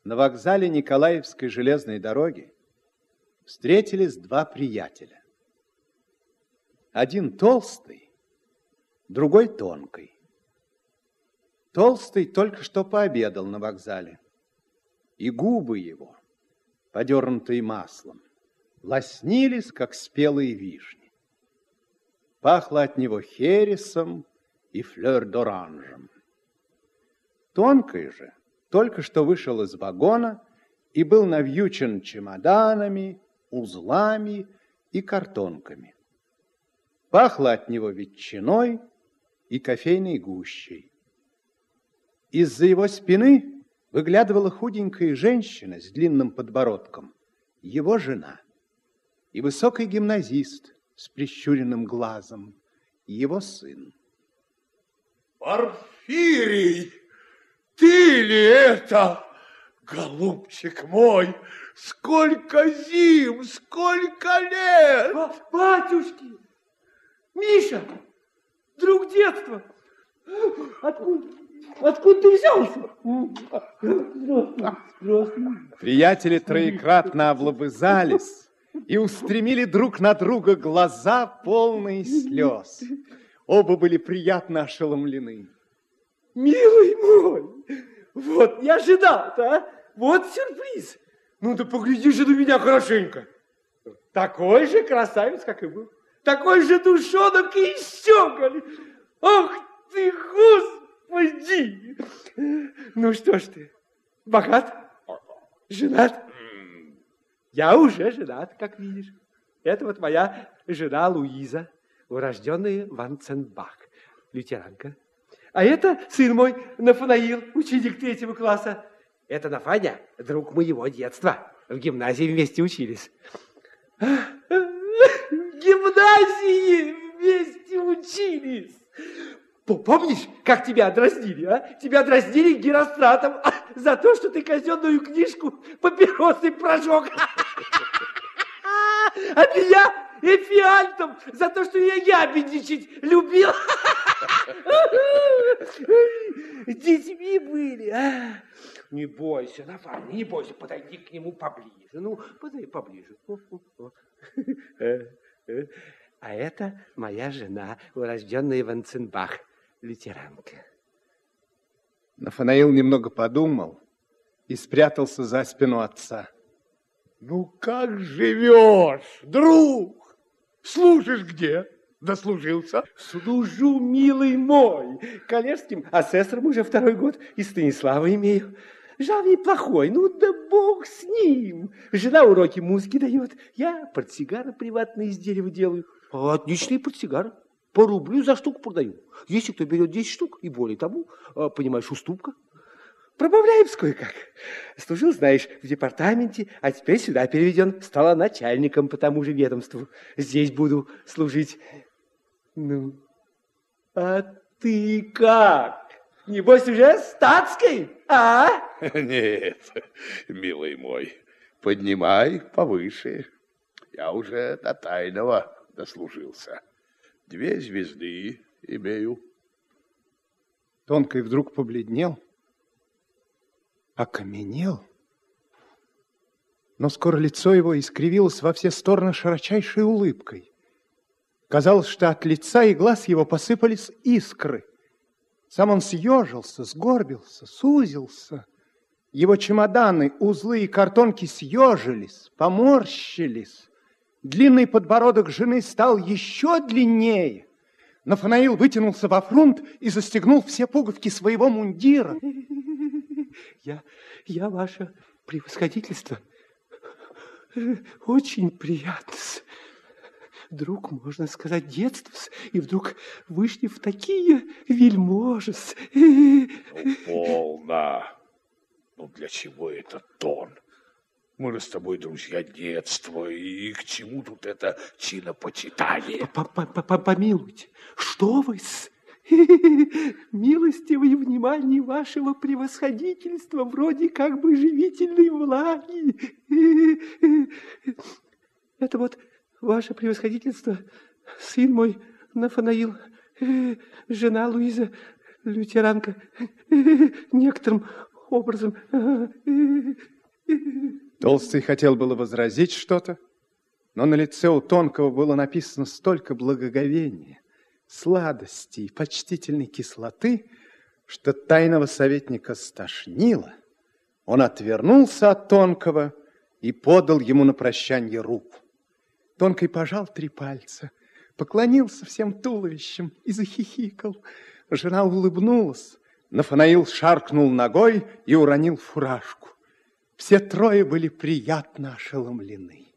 На вокзале Николаевской железной дороги встретились два приятеля. Один толстый, другой тонкий. Толстый только что пообедал на вокзале, и губы его, подернутые маслом, лоснились, как спелые вишни. Пахло от него хересом и флёр-д'оранжем. Тонкий же только что вышел из вагона и был навьючен чемоданами, узлами и картонками. Пахло от него ветчиной и кофейной гущей. Из-за его спины выглядывала худенькая женщина с длинным подбородком, его жена, и высокий гимназист с прищуренным глазом, его сын. Порфирий, ты ли это, голубчик мой? Сколько зим, сколько лет! Батюшки! Миша! Друг детства! Откуда ты взялся? Приятели троекратно облобызались и устремили друг на друга глаза, полные слез. Оба были приятно ошеломлены. Милый мой, вот не ожидал-то, а? Вот сюрприз. Ну да погляди же на меня хорошенько. Такой же красавец, как и был. Такой же душонок и щеголь. Ах ты, Господи! Ну что ж ты, богат? Женат? Я уже женат, как видишь. Это вот моя жена Луиза, урожденная Ванценбах, лютеранка. А это сын мой Нафанаил, ученик 3 класса. Это Нафаня, друг моего детства. В гимназии вместе учились. В гимназии вместе учились. Помнишь, как тебя дразнили, а? Тебя дразнили Геростратом за то, что ты казенную книжку папиросой прожег. А меня Эфиальтом за то, что я ябедничать любил. Детьми были, а? Не бойся, Нафаня, не бойся, подойди к нему поближе. Ну, подойди поближе. А это моя жена, урожденная Ванценбах, лютеранка. Нафанаил немного подумал и спрятался за спину отца. Ну, как живешь, друг? Служишь где? Дослужился? Служу, милый мой, коллежским асессором уже 2-й год и Станислава имею. Жал неплохой, ну да бог с ним. Жена уроки музыки дает, я портсигары приватные из дерева делаю. Отличные портсигары, по рублю за штуку продаю. Если кто берет 10 штук и более тому, понимаешь, уступка. Пробавляемся кое-как. Служил, знаешь, в департаменте, а теперь сюда переведен. Стала начальником по тому же ведомству. Здесь буду служить. Ну, а ты как? Небось, уже статской, а? Нет, милый мой, поднимай повыше. Я уже до тайного дослужился. 2 звезды имею. Тонкий вдруг побледнел, окаменел, но скоро лицо его искривилось во все стороны широчайшей улыбкой. Казалось, что от лица и глаз его посыпались искры. Сам он съежился, сгорбился, сузился. Его чемоданы, узлы и картонки съежились, поморщились. Длинный подбородок жены стал еще длиннее. Нафанаил вытянулся во фрунт и застегнул все пуговки своего мундира. Я ваше превосходительство, очень приятно. Друг, можно сказать, детства, и вдруг вышли в такие вельможи. Ну, полно. Ну, для чего этот тон? Мы же с тобой друзья детства, и к чему тут это чинопочитание? Помилуйте, что вы с... Милостивое внимание вашего превосходительства, вроде как бы живительной влаги. Это вот ваше превосходительство, сын мой Нафанаил, жена Луиза, лютеранка, некоторым образом. Толстый хотел было возразить что-то, но на лице у Тонкого было написано столько благоговения, сладости и почтительной кислоты, что тайного советника стошнило. Он отвернулся от Тонкого и подал ему на прощанье руку. Тонкий пожал 3 пальца, поклонился всем туловищем и захихикал. Жена улыбнулась. Нафанаил шаркнул ногой и уронил фуражку. Все 3 были приятно ошеломлены.